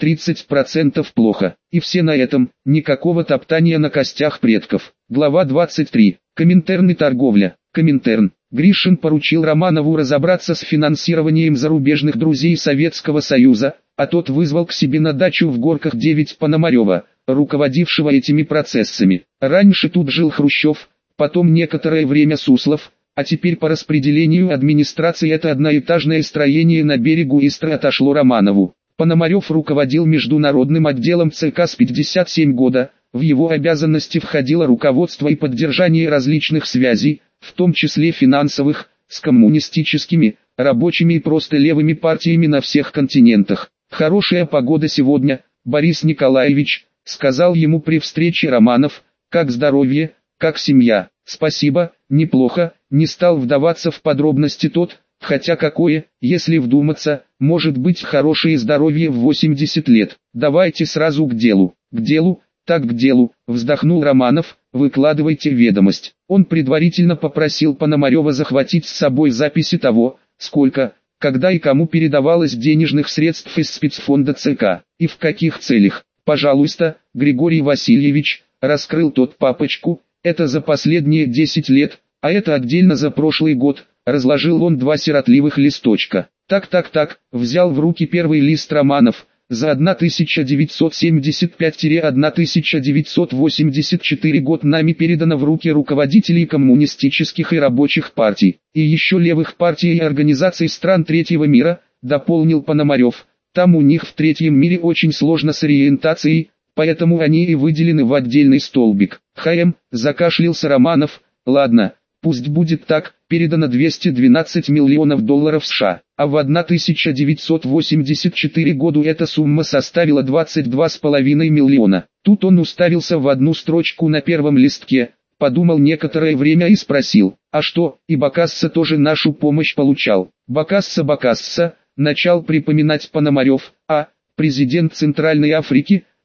30% плохо. И все на этом, никакого топтания на костях предков. Глава 23. Коминтерн и торговля. Коминтерн. Гришин поручил Романову разобраться с финансированием зарубежных друзей Советского Союза, а тот вызвал к себе на дачу в Горках 9 Пономарева, руководившего этими процессами. Раньше тут жил Хрущев, потом некоторое время Суслов, а теперь по распределению администрации это одноэтажное строение на берегу Истры отошло Романову. Пономарев руководил международным отделом ЦК с 57 года, в его обязанности входило руководство и поддержание различных связей, в том числе финансовых, с коммунистическими, рабочими и просто левыми партиями на всех континентах. «Хорошая погода сегодня, Борис Николаевич», — сказал ему при встрече Романов. «Как здоровье, как семья?» «Спасибо, неплохо», — не стал вдаваться в подробности тот, хотя какое, если вдуматься, может быть хорошее здоровье в 80 лет. «Давайте сразу к делу». «К делу? Так к делу», — вздохнул Романов. «Выкладывайте ведомость». Он предварительно попросил Пономарева захватить с собой записи того, сколько, когда и кому передавалось денежных средств из спецфонда ЦК, и в каких целях. «Пожалуйста, Григорий Васильевич», — раскрыл тот папочку, — «это за последние 10 лет, а это отдельно за прошлый год», — разложил он 2 сиротливых листочка. Так, взял в руки первый лист Романов. За 1975-1984 год нами передано в руки руководителей коммунистических и рабочих партий, и еще левых партий и организаций стран третьего мира, дополнил Пономарев. Там у них в третьем мире очень сложно с ориентацией, поэтому они и выделены в отдельный столбик. Закашлялся Романов. Ладно, пусть будет так, передано 212 миллионов долларов США, а в 1984 году эта сумма составила 22,5 миллиона. Тут он уставился в одну строчку на первом листке, подумал некоторое время и спросил: «А что, и Бокасса тоже нашу помощь получал?» «Бокасса», начал припоминать Пономарев. «А, президент Центральной Африки, да,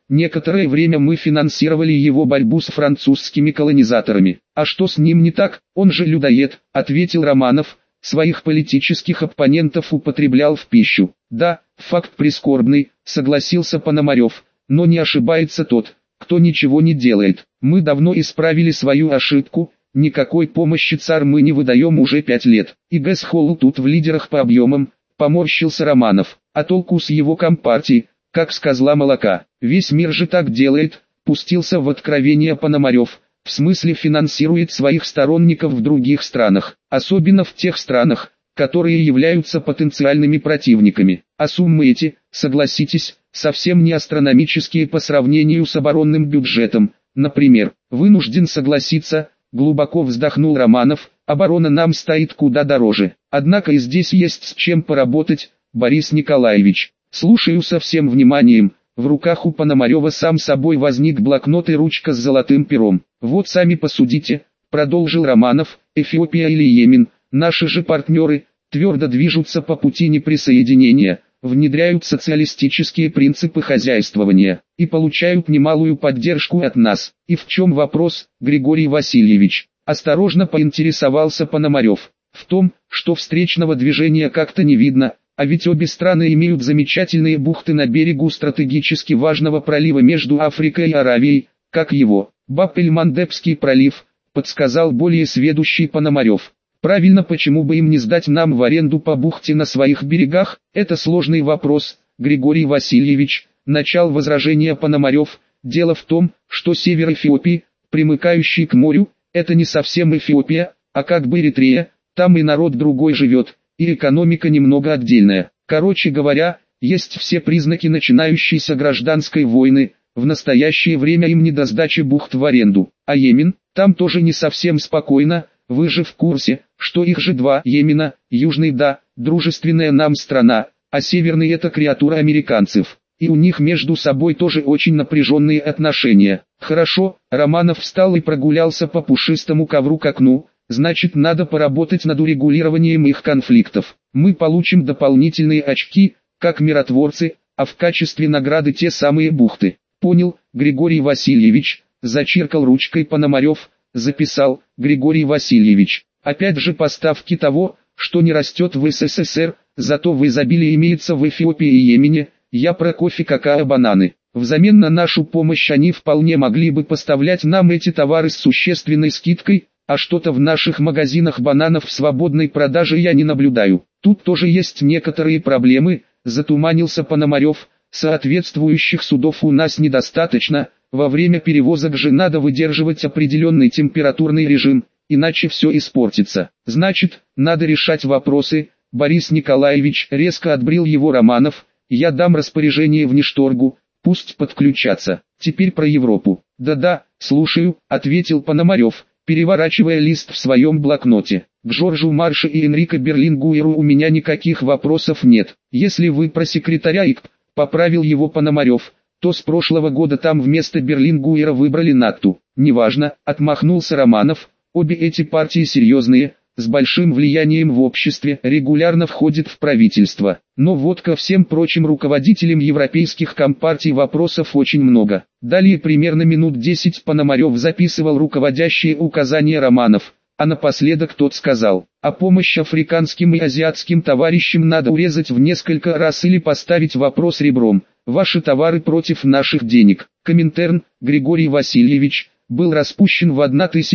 некоторое время мы финансировали его борьбу с французскими колонизаторами. А что с ним не так, он же людоед, ответил Романов, своих политических оппонентов употреблял в пищу. Да, факт прискорбный, согласился Пономарев, но не ошибается тот, кто ничего не делает. Мы давно исправили свою ошибку, никакой помощи ЦАР мы не выдаем уже 5 лет. И Гэс-Холл тут в лидерах по объемам, поморщился Романов, а толку с его компартии, как с козла молока. Весь мир же так делает, пустился в откровение Пономарев, в смысле финансирует своих сторонников в других странах, особенно в тех странах, которые являются потенциальными противниками. А суммы эти, согласитесь, совсем не астрономические по сравнению с оборонным бюджетом. Например, вынужден согласиться, глубоко вздохнул Романов, оборона нам стоит куда дороже. Однако и здесь есть с чем поработать, Борис Николаевич. Слушаю со всем вниманием. В руках у Пономарева сам собой возник блокнот и ручка с золотым пером. Вот сами посудите, продолжил Романов, Эфиопия или Йемен, наши же партнеры, твердо движутся по пути неприсоединения, внедряют социалистические принципы хозяйствования и получают немалую поддержку от нас. И в чем вопрос, Григорий Васильевич? Осторожно поинтересовался Пономарев. В том, что встречного движения как-то не видно, а ведь обе страны имеют замечательные бухты на берегу стратегически важного пролива между Африкой и Аравией, как его, Баб-эль-Мандебский пролив, подсказал более сведущий Пономарев. Правильно, почему бы им не сдать нам в аренду по бухте на своих берегах? Это сложный вопрос, Григорий Васильевич, начал возражение Пономарев. Дело в том, что север Эфиопии, примыкающий к морю, это не совсем Эфиопия, а как бы Эритрея, там и народ другой живет, и экономика немного отдельная. Короче говоря, есть все признаки начинающейся гражданской войны, в настоящее время им не до сдачи бухт в аренду. А Йемен, там тоже не совсем спокойно, вы же в курсе, что их же два Йемена, южный да, дружественная нам страна, а северный это креатура американцев. И у них между собой тоже очень напряженные отношения. Хорошо, Романов встал и прогулялся по пушистому ковру к окну. Значит, надо поработать над урегулированием их конфликтов. Мы получим дополнительные очки, как миротворцы, а в качестве награды те самые бухты. Понял, Григорий Васильевич, зачиркал ручкой Пономарев, записал, Григорий Васильевич. Опять же поставки того, что не растет в СССР, зато в изобилии имеется в Эфиопии и Йемене, я про кофе, какао, бананы. Взамен на нашу помощь они вполне могли бы поставлять нам эти товары с существенной скидкой, а что-то в наших магазинах бананов в свободной продаже я не наблюдаю. Тут тоже есть некоторые проблемы, затуманился Пономарев, соответствующих судов у нас недостаточно, во время перевозок же надо выдерживать определенный температурный режим, иначе все испортится. Значит, надо решать вопросы, Борис Николаевич, резко отбрил его Романов, я дам распоряжение внешторгу, пусть подключатся. Теперь про Европу. Да-да, слушаю, ответил Пономарев, переворачивая лист в своем блокноте. К Жоржу Марше и Энрико Берлингуэру у меня никаких вопросов нет. Если вы про секретаря ИКП, поправил его Пономарев, то с прошлого года там вместо Берлингуэра выбрали Натту. Неважно, отмахнулся Романов, обе эти партии серьезные, с большим влиянием в обществе, регулярно входят в правительство. Но вот ко всем прочим руководителям европейских компартий вопросов очень много. Далее примерно минут 10 Пономарев записывал руководящие указания Романов, а напоследок тот сказал, а помощь африканским и азиатским товарищам надо урезать в несколько раз или поставить вопрос ребром. Ваши товары против наших денег. Коминтерн, Григорий Васильевич, был распущен в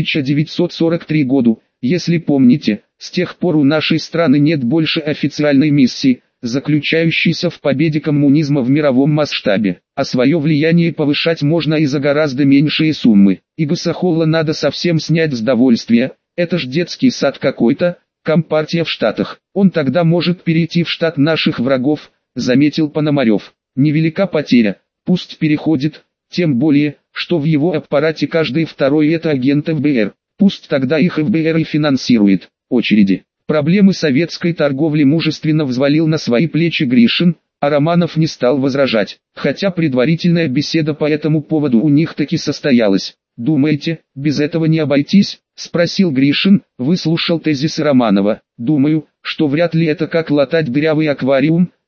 1943 году. Если помните, с тех пор у нашей страны нет больше официальной миссии, заключающейся в победе коммунизма в мировом масштабе, а свое влияние повышать можно и за гораздо меньшие суммы. И Гэс-Холла надо совсем снять с довольствия, это ж детский сад какой-то, компартия в Штатах. Он тогда может перейти в штат наших врагов, заметил Пономарев. Невелика потеря, пусть переходит, тем более, что в его аппарате каждый второй это агент ФБР. Пусть тогда их ФБР и финансирует. Очереди. Проблемы советской торговли мужественно взвалил на свои плечи Гришин, а Романов не стал возражать. Хотя предварительная беседа по этому поводу у них таки состоялась. «Думаете, без этого не обойтись?» – спросил Гришин, выслушал тезисы Романова. «Думаю, что вряд ли это как латать дырявый аквариум»,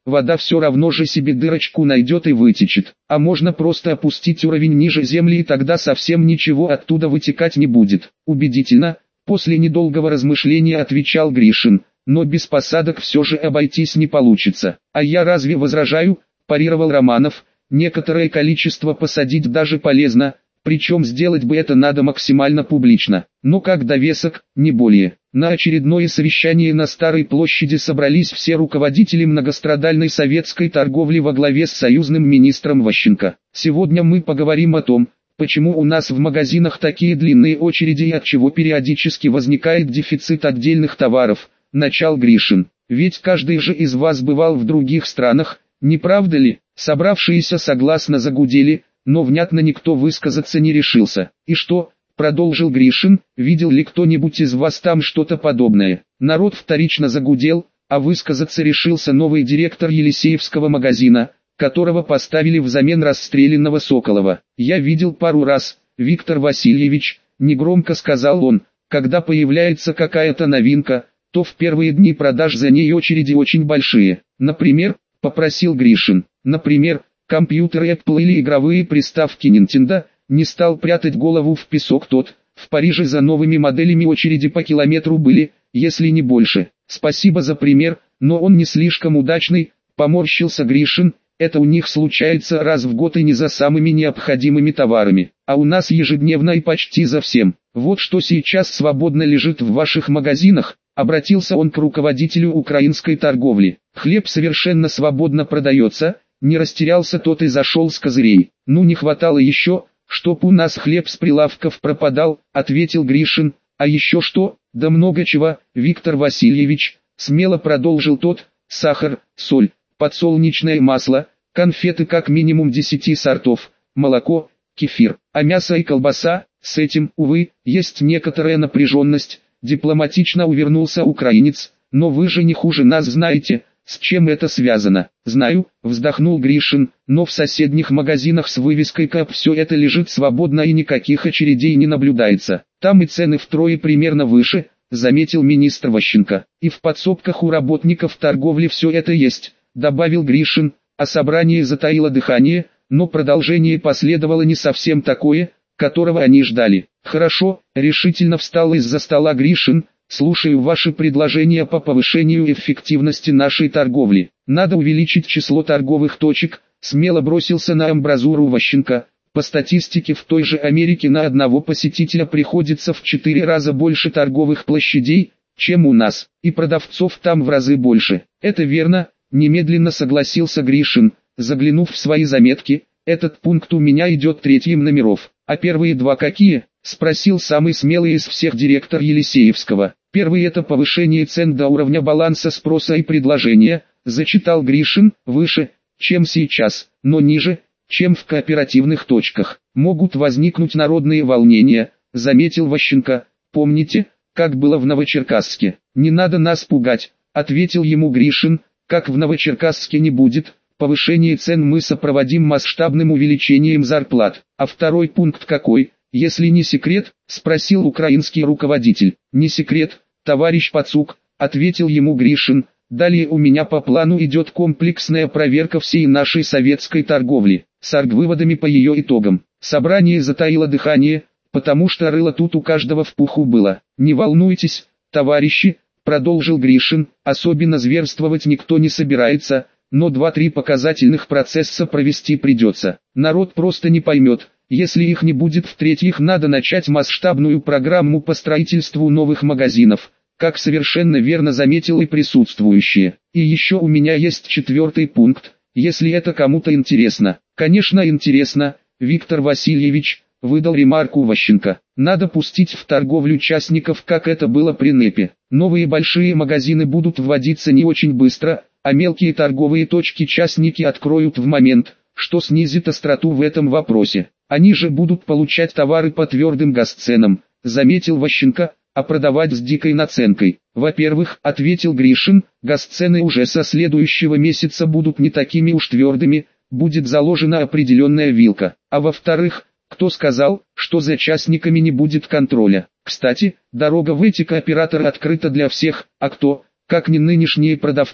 вода все равно же себе дырочку найдет и вытечет. А можно просто опустить уровень ниже земли, и тогда совсем ничего оттуда вытекать не будет. Убедительно, после недолгого размышления отвечал Гришин, но без посадок все же обойтись не получится. А я разве возражаю, парировал Романов, некоторое количество посадить даже полезно, причем сделать бы это надо максимально публично, но как довесок, не более. На очередное совещание на Старой площади собрались все руководители многострадальной советской торговли во главе с союзным министром Ващенко. Сегодня мы поговорим о том, почему у нас в магазинах такие длинные очереди и отчего периодически возникает дефицит отдельных товаров, начал Гришин. Ведь каждый же из вас бывал в других странах, не правда ли? Собравшиеся согласно загудели, но внятно никто высказаться не решился. И что, продолжил Гришин, видел ли кто-нибудь из вас там что-то подобное? Народ вторично загудел, а высказаться решился новый директор Елисеевского магазина, которого поставили взамен расстрелянного Соколова. «Я видел пару раз, Виктор Васильевич», — негромко сказал он, — «когда появляется какая-то новинка, то в первые дни продаж за ней очереди очень большие. Например, — попросил Гришин, — например, компьютеры Apple или игровые приставки Nintendo», не стал прятать голову в песок тот. «В Париже за новыми моделями очереди по километру были, если не больше. Спасибо за пример, но он не слишком удачный», — поморщился Гришин. «Это у них случается раз в год и не за самыми необходимыми товарами, а у нас ежедневно и почти за всем. Вот что сейчас свободно лежит в ваших магазинах», — обратился он к руководителю украинской торговли. «Хлеб совершенно свободно продается», — не растерялся тот и зашел с козырей. «Ну не хватало еще, чтоб у нас хлеб с прилавков пропадал», — ответил Гришин. «А еще что?» «Да много чего, Виктор Васильевич», — смело продолжил тот. «Сахар, соль, подсолнечное масло, конфеты как минимум 10 сортов, молоко, кефир, а мясо и колбаса». С этим, увы, есть некоторая напряженность, дипломатично увернулся украинец. «Но вы же не хуже нас знаете, с чем это связано». «Знаю», вздохнул Гришин, «но в соседних магазинах с вывеской КАП все это лежит свободно и никаких очередей не наблюдается. Там и цены втрое примерно выше», заметил министр Ващенко. «И в подсобках у работников торговли все это есть», добавил Гришин, а собрание затаило дыхание, но продолжение последовало не совсем такое, которого они ждали. «Хорошо», решительно встал из-за стола Гришин, «слушаю ваши предложения по повышению эффективности нашей торговли. Надо увеличить число торговых точек», смело бросился на амбразуру Ващенко. «По статистике в той же Америке на одного посетителя приходится в 4 раза больше торговых площадей, чем у нас, и продавцов там в разы больше». «Это верно», немедленно согласился Гришин, заглянув в свои заметки. «Этот пункт у меня идет третьим номеров. А первые два какие?» — спросил самый смелый из всех директор Елисеевского. «Первый — это повышение цен до уровня баланса спроса и предложения», — зачитал Гришин, «выше, чем сейчас, но ниже, чем в кооперативных точках. Могут возникнуть народные волнения», — заметил Ващенко. «Помните, как было в Новочеркасске?» «Не надо нас пугать», — ответил ему Гришин, «как в Новочеркасске не будет. Повышение цен мы сопроводим масштабным увеличением зарплат». «А второй пункт какой, если не секрет?» — спросил украинский руководитель. «Не секрет, товарищ Пацук», — ответил ему Гришин. «Далее у меня по плану идет комплексная проверка всей нашей советской торговли, с аргвыводами по ее итогам». Собрание затаило дыхание, потому что рыло тут у каждого в пуху было. «Не волнуйтесь, товарищи», — продолжил Гришин, «особенно зверствовать никто не собирается, но 2-3 показательных процесса провести придется. Народ просто не поймет, если их не будет. В-третьих, надо начать масштабную программу по строительству новых магазинов, как совершенно верно заметил и присутствующие. И еще у меня есть 4-й пункт, если это кому-то интересно». «Конечно интересно, Виктор Васильевич», — выдал ремарку Ващенко. «Надо пустить в торговлю частников, как это было при НЭПе. Новые большие магазины будут вводиться не очень быстро, а мелкие торговые точки частники откроют в момент, что снизит остроту в этом вопросе. Они же будут получать товары по твердым госценам», заметил Ващенко, «а продавать с дикой наценкой». «Во-первых», ответил Гришин, «госцены уже со следующего месяца будут не такими уж твердыми, будет заложена определенная вилка. А во-вторых, кто сказал, что за частниками не будет контроля? Кстати, дорога в эти кооператоры открыта для всех, а кто, как не нынешние продавцы,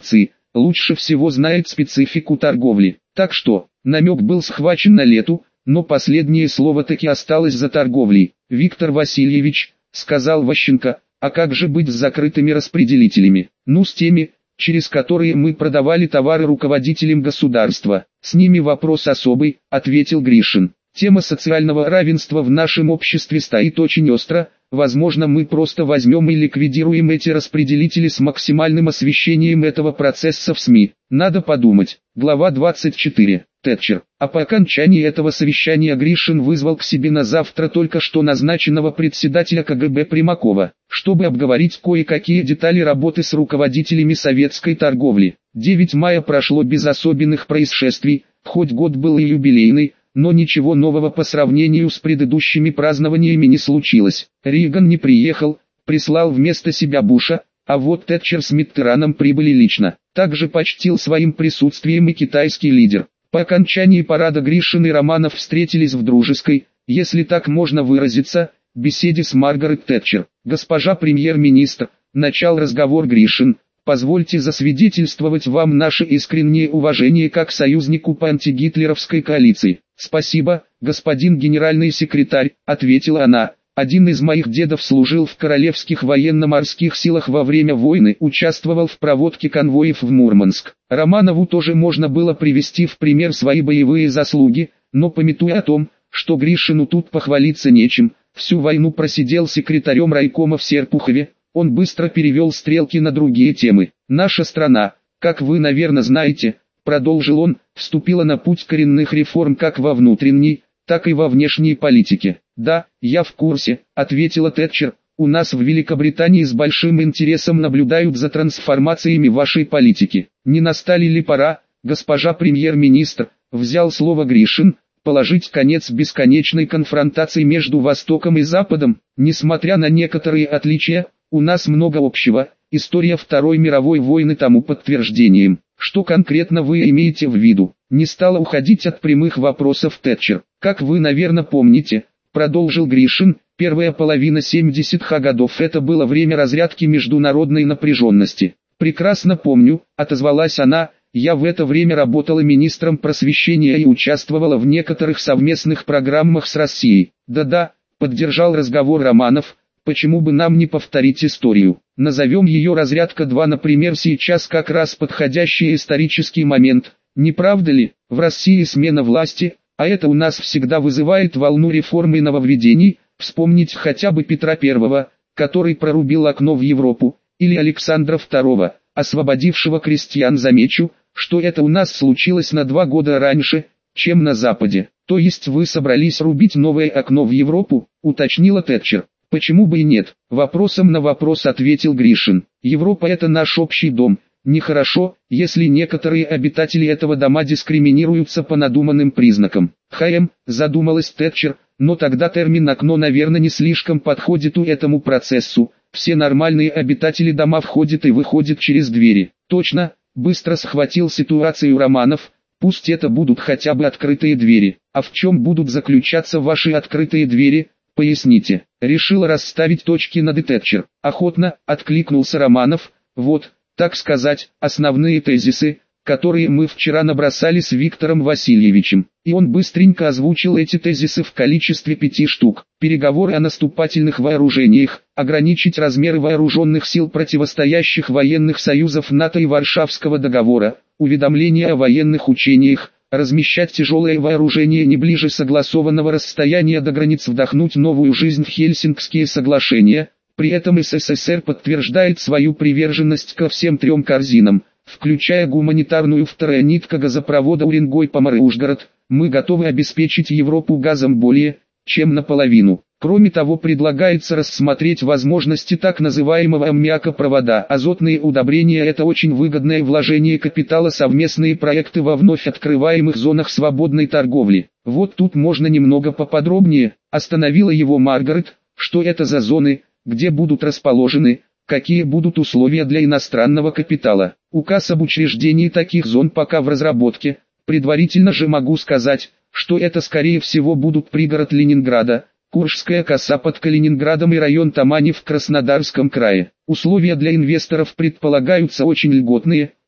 лучше всего знает специфику торговли. Так что, намек был схвачен на лету, но последнее слово таки осталось за торговлей. «Виктор Васильевич», — сказал Ващенко, — «а как же быть с закрытыми распределителями? Ну, с теми, через которые мы продавали товары руководителям государства». «С ними вопрос особый», — ответил Гришин. «Тема социального равенства в нашем обществе стоит очень остро. Возможно, мы просто возьмем и ликвидируем эти распределители с максимальным освещением этого процесса в СМИ. Надо подумать». Глава 24. Тэтчер. А по окончании этого совещания Гришин вызвал к себе на завтра только что назначенного председателя КГБ Примакова, чтобы обговорить кое-какие детали работы с руководителями советской торговли. 9 мая прошло без особенных происшествий, хоть год был и юбилейный, но ничего нового по сравнению с предыдущими празднованиями не случилось. Рейган не приехал, прислал вместо себя Буша, а вот Тэтчер с Миттераном прибыли лично. Также почтил своим присутствием и китайский лидер. По окончании парада Гришин и Романов встретились в дружеской, если так можно выразиться, беседе с Маргарет Тэтчер. «Госпожа премьер-министр», — начал разговор Гришин, — «позвольте засвидетельствовать вам наше искреннее уважение как союзнику по антигитлеровской коалиции». «Спасибо, господин генеральный секретарь», — ответила она. «Один из моих дедов служил в Королевских военно-морских силах во время войны, участвовал в проводке конвоев в Мурманск». Романову тоже можно было привести в пример свои боевые заслуги, но памятуя о том, что Гришину тут похвалиться нечем, всю войну просидел секретарем райкома в Серпухове, он быстро перевел стрелки на другие темы. «Наша страна, как вы, наверное, знаете», — продолжил он, — вступила на путь коренных реформ как во внутренней, так и во внешней политике. «Да, я в курсе», — ответила Тэтчер. «У нас в Великобритании с большим интересом наблюдают за трансформациями вашей политики. Не настали ли пора, госпожа премьер-министр», — взял слово Гришин, — «положить конец бесконечной конфронтации между Востоком и Западом? Несмотря на некоторые отличия, у нас много общего, история Второй мировой войны тому подтверждением». «Что конкретно вы имеете в виду?» Не стала уходить от прямых вопросов Тэтчер. «Как вы, наверное, помните», — продолжил Гришин, — первая половина 70-х годов это было время разрядки международной напряженности. «Прекрасно помню», — отозвалась она, — «я в это время работала министром просвещения и участвовала в некоторых совместных программах с Россией». «Да-да», — поддержал разговор Романов, — «почему бы нам не повторить историю? Назовем ее «Разрядка-2», например, сейчас как раз подходящий исторический момент, не правда ли? В России смена власти, а это у нас всегда вызывает волну реформ и нововведений. Вспомнить хотя бы Петра I, который прорубил окно в Европу, или Александра II, освободившего крестьян. Замечу, что это у нас случилось на 2 года раньше, чем на Западе. То есть вы собрались рубить новое окно в Европу, уточнила Тэтчер. «Почему бы и нет?» — вопросом на вопрос ответил Гришин. «Европа — это наш общий дом. Нехорошо, если некоторые обитатели этого дома дискриминируются по надуманным признакам». Задумалась Тэтчер, но тогда термин «окно» наверное не слишком подходит у этому процессу. Все нормальные обитатели дома входят и выходят через двери. «Точно», — быстро схватил ситуацию Романов, — «пусть это будут хотя бы открытые двери». «А в чем будут заключаться ваши открытые двери? Поясните». Решила расставить точки над «и» Тэтчер. «Охотно», — откликнулся Романов, — «вот, так сказать, основные тезисы, которые мы вчера набросали с Виктором Васильевичем». И он быстренько озвучил эти тезисы в количестве 5 штук. Переговоры о наступательных вооружениях, ограничить размеры вооруженных сил противостоящих военных союзов НАТО и Варшавского договора, уведомления о военных учениях, размещать тяжелое вооружение не ближе согласованного расстояния до границ, вдохнуть новую жизнь в Хельсинкские соглашения. При этом СССР подтверждает свою приверженность ко всем 3 корзинам, включая гуманитарную. Вторая нитка газопровода Уренгой-Поморы-Ужгород. Мы готовы обеспечить Европу газом более, чем наполовину. Кроме того, предлагается рассмотреть возможности так называемого аммиакопровода. Азотные удобрения – это очень выгодное вложение капитала, совместные проекты во вновь открываемых зонах свободной торговли. Вот тут можно немного поподробнее, остановила его Маргарет. Что это за зоны, где будут расположены, какие будут условия для иностранного капитала? Указ об учреждении таких зон пока в разработке. Предварительно же могу сказать, что это скорее всего будут пригород Ленинграда, Куршская коса под Калининградом и район Тамани в Краснодарском крае. Условия для инвесторов предполагаются очень льготные,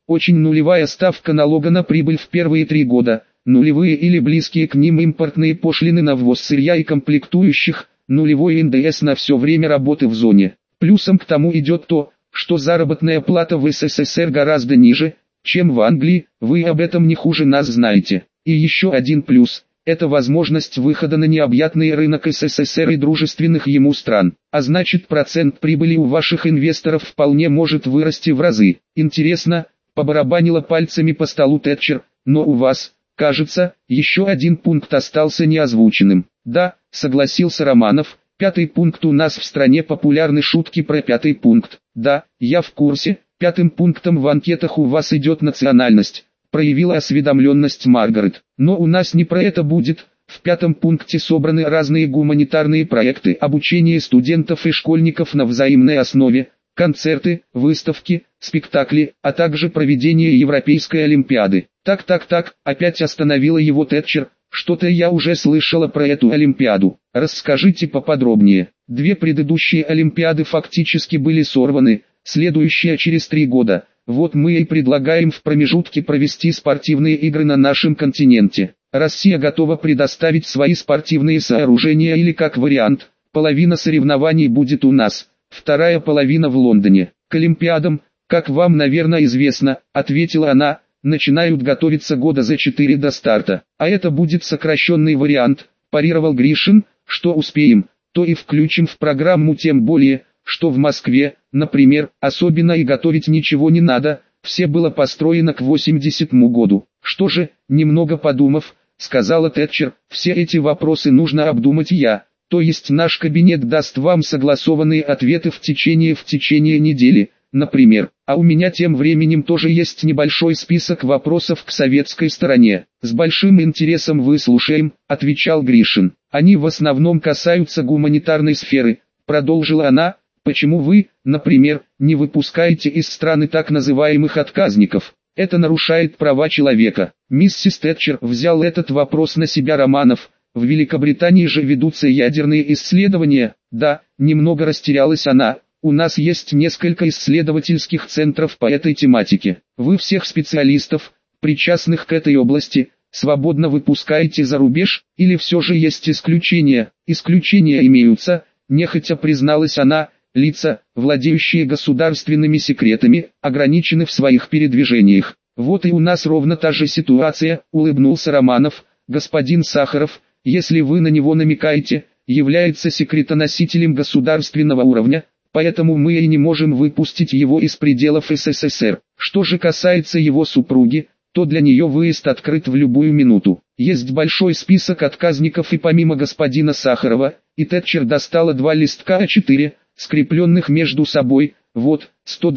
Очень нулевая ставка налога на прибыль в первые 3 года, нулевые или близкие к ним импортные пошлины на ввоз сырья и комплектующих, нулевой НДС на все время работы в зоне. Плюсом к тому идет то, что заработная плата в СССР гораздо ниже, чем в Англии, вы об этом не хуже нас знаете. И еще один плюс – это возможность выхода на необъятный рынок СССР и дружественных ему стран. А значит, процент прибыли у ваших инвесторов вполне может вырасти в разы. Интересно, побарабанила пальцами по столу Тэтчер, но у вас, кажется, еще один пункт остался неозвученным. Да, согласился Романов, 5-й пункт у нас в стране популярны шутки про 5-й пункт. Да, я в курсе, 5-м пунктом в анкетах у вас идет национальность, проявила осведомленность Маргарет. Но у нас не про это будет. В 5-м пункте собраны разные гуманитарные проекты, обучение студентов и школьников на взаимной основе, концерты, выставки, спектакли, а также проведение Европейской Олимпиады. Так, опять остановила его Тэтчер. Что-то я уже слышала про эту Олимпиаду. Расскажите поподробнее. 2 предыдущие Олимпиады фактически были сорваны, следующая через 3 года. Вот мы и предлагаем в промежутке провести спортивные игры на нашем континенте. Россия готова предоставить свои спортивные сооружения или как вариант, половина соревнований будет у нас, вторая половина в Лондоне. К Олимпиадам, как вам, наверное, известно, ответила она, начинают готовиться года за 4 до старта. А это будет сокращенный вариант, парировал Гришин. Что успеем, то и включим в программу, тем более, что в Москве, например, особенно и готовить ничего не надо, все было построено к 80-му году. Что же, немного подумав, сказала Тэтчер, все эти вопросы нужно обдумать то есть наш кабинет даст вам согласованные ответы в течение недели, например. А у меня тем временем тоже есть небольшой список вопросов к советской стороне. С большим интересом выслушаем, отвечал Гришин. Они в основном касаются гуманитарной сферы, продолжила она. Почему вы, например, не выпускаете из страны так называемых отказников? Это нарушает права человека. Миссис Тэтчер, взял этот вопрос на себя Романов. В Великобритании же ведутся ядерные исследования. Да, немного растерялась она. У нас есть несколько исследовательских центров по этой тематике. Вы всех специалистов, причастных к этой области, свободно выпускаете за рубеж, или все же есть исключения? Исключения имеются, нехотя призналась она. Лица, владеющие государственными секретами, ограничены в своих передвижениях. Вот и у нас ровно та же ситуация, улыбнулся Романов. Господин Сахаров, если вы на него намекаете, является секретоносителем государственного уровня, поэтому мы и не можем выпустить его из пределов СССР. Что же касается его супруги, то для нее выезд открыт в любую минуту. Есть большой список отказников, и помимо господина Сахарова, и Тэтчер достала 2 листка А4, скрепленных между собой, вот,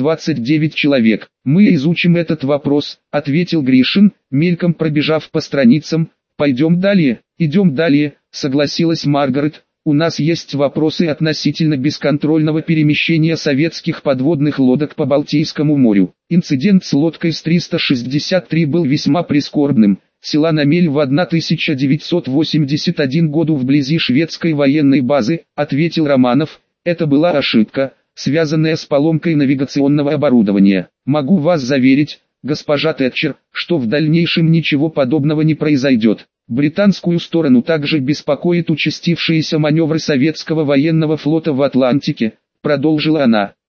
129 человек. Мы изучим этот вопрос, ответил Гришин, мельком пробежав по страницам. Пойдем далее, идем далее, согласилась Маргарет. У нас есть вопросы относительно бесконтрольного перемещения советских подводных лодок по Балтийскому морю. Инцидент с лодкой С-363 был весьма прискорбным. Села на мель в 1981 году вблизи шведской военной базы, ответил Романов. Это была ошибка, связанная с поломкой навигационного оборудования. Могу вас заверить, госпожа Тэтчер, что в дальнейшем ничего подобного не произойдет. Британскую сторону также беспокоит участившиеся маневры советского военного флота в Атлантике, продолжила она.